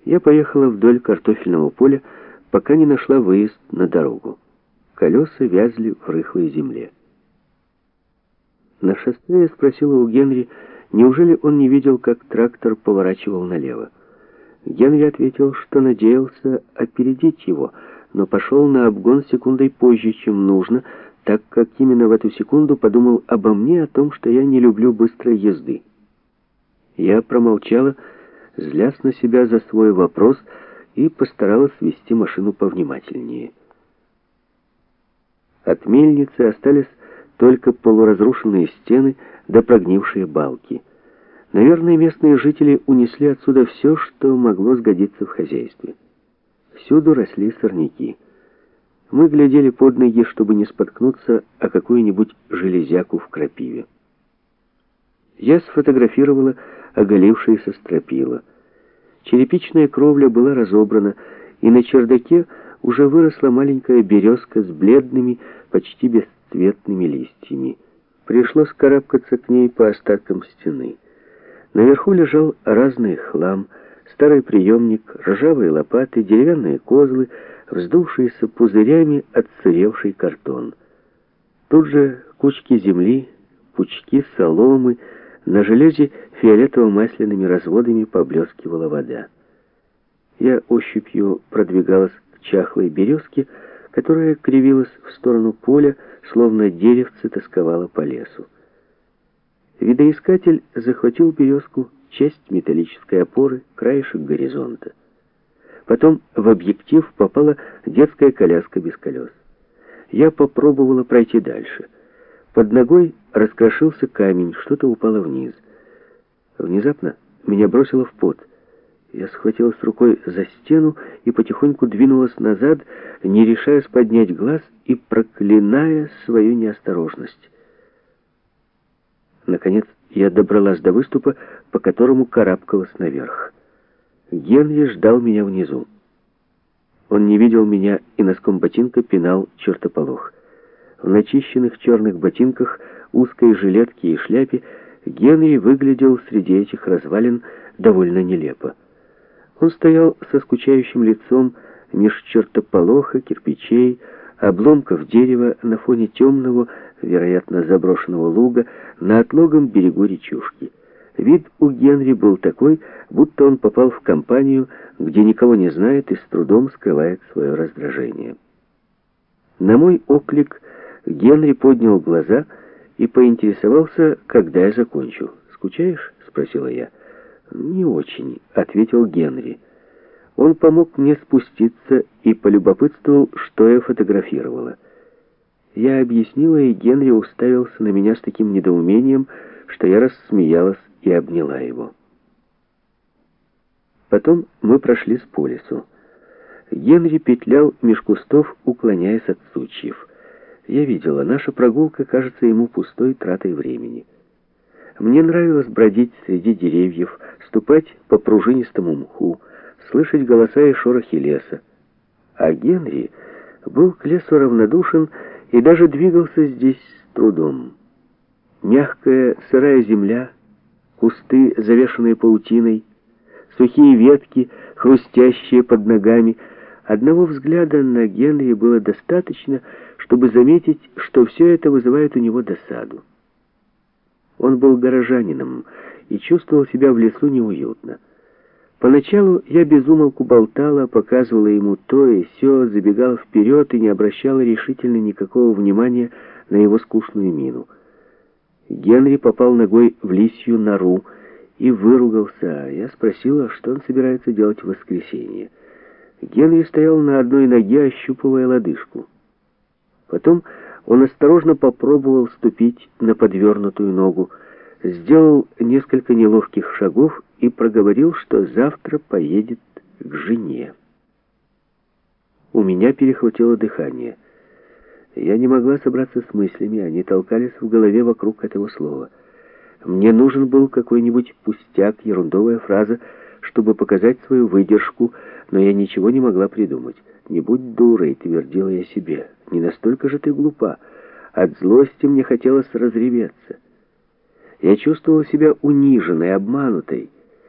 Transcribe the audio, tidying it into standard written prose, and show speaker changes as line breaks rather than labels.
Я поехала вдоль картофельного поля, пока не нашла выезд на дорогу. Колеса вязли в рыхлой земле. На шоссе я спросила у Генри, неужели он не видел, как трактор поворачивал налево. Генри ответил, что надеялся опередить его, но пошел на обгон секундой позже, чем нужно, так как именно в эту секунду подумал обо мне, о том, что я не люблю быстрой езды. Я промолчала, злясь на себя за свой вопрос, и постаралась вести машину повнимательнее. От мельницы остались только полуразрушенные стены да прогнившие балки. Наверное, местные жители унесли отсюда все, что могло сгодиться в хозяйстве. Всюду росли сорняки. Мы глядели под ноги, чтобы не споткнуться о какую-нибудь железяку в крапиве. Я сфотографировала оголившиеся стропила. Черепичная кровля была разобрана, и на чердаке уже выросла маленькая березка с бледными, почти бесцветными листьями. Пришлось карабкаться к ней по остаткам стены. Наверху лежал разный хлам, старый приемник, ржавые лопаты, деревянные козлы, вздувшиеся пузырями отсыревший картон. Тут же кучки земли, пучки соломы, на железе фиолетово-масляными разводами поблескивала вода. Я ощупью продвигалась к чахлой березке, которая кривилась в сторону поля, словно деревце тосковало по лесу. Видоискатель захватил березку, часть металлической опоры, краешек горизонта. Потом в объектив попала детская коляска без колес. Я попробовала пройти дальше. Под ногой раскрошился камень, что-то упало вниз. Внезапно меня бросило в пот. Я схватилась рукой за стену и потихоньку двинулась назад, не решаясь поднять глаз и проклиная свою неосторожность. Наконец я добралась до выступа, по которому карабкалась наверх. Генри ждал меня внизу. Он не видел меня и носком ботинка пинал чертополох. В начищенных черных ботинках, узкой жилетке и шляпе Генри выглядел среди этих развалин довольно нелепо. Он стоял со скучающим лицом меж чертополоха, кирпичей, обломков дерева на фоне темного, вероятно, заброшенного луга на отлогом берегу речушки. Вид у Генри был такой, будто он попал в компанию, где никого не знает и с трудом скрывает свое раздражение. На мой оклик Генри поднял глаза и поинтересовался, когда я закончу. «Скучаешь?» — спросила я. «Не очень», — ответил Генри. Он помог мне спуститься и полюбопытствовал, что я фотографировала. Я объяснила, и Генри уставился на меня с таким недоумением, что я рассмеялась и обняла его. Потом мы прошлись по лесу. Генри петлял меж кустов, уклоняясь от сучьев. Я видела, наша прогулка кажется ему пустой тратой времени. Мне нравилось бродить среди деревьев, ступать по пружинистому мху, слышать голоса и шорохи леса. А Генри был к лесу равнодушен и даже двигался здесь с трудом. Мягкая сырая земля, кусты, завешенные паутиной, сухие ветки, хрустящие под ногами. Одного взгляда на Генри было достаточно, чтобы заметить, что все это вызывает у него досаду. Он был горожанином и чувствовал себя в лесу неуютно. Поначалу я без умолку болтала, показывала ему то и сё, забегала вперед и не обращала решительно никакого внимания на его скучную мину. Генри попал ногой в лисью нору и выругался. Я спросила, что он собирается делать в воскресенье. Генри стоял на одной ноге, ощупывая лодыжку. Потом он осторожно попробовал ступить на подвернутую ногу, сделал несколько неловких шагов и проговорил, что завтра поедет к жене. У меня перехватило дыхание. Я не могла собраться с мыслями, они толкались в голове вокруг этого слова. Мне нужен был какой-нибудь пустяк, ерундовая фраза, чтобы показать свою выдержку, но я ничего не могла придумать. «Не будь дурой», — твердила я себе, — «не настолько же ты глупа». От злости мне хотелось разреветься. Я чувствовала себя униженной, обманутой.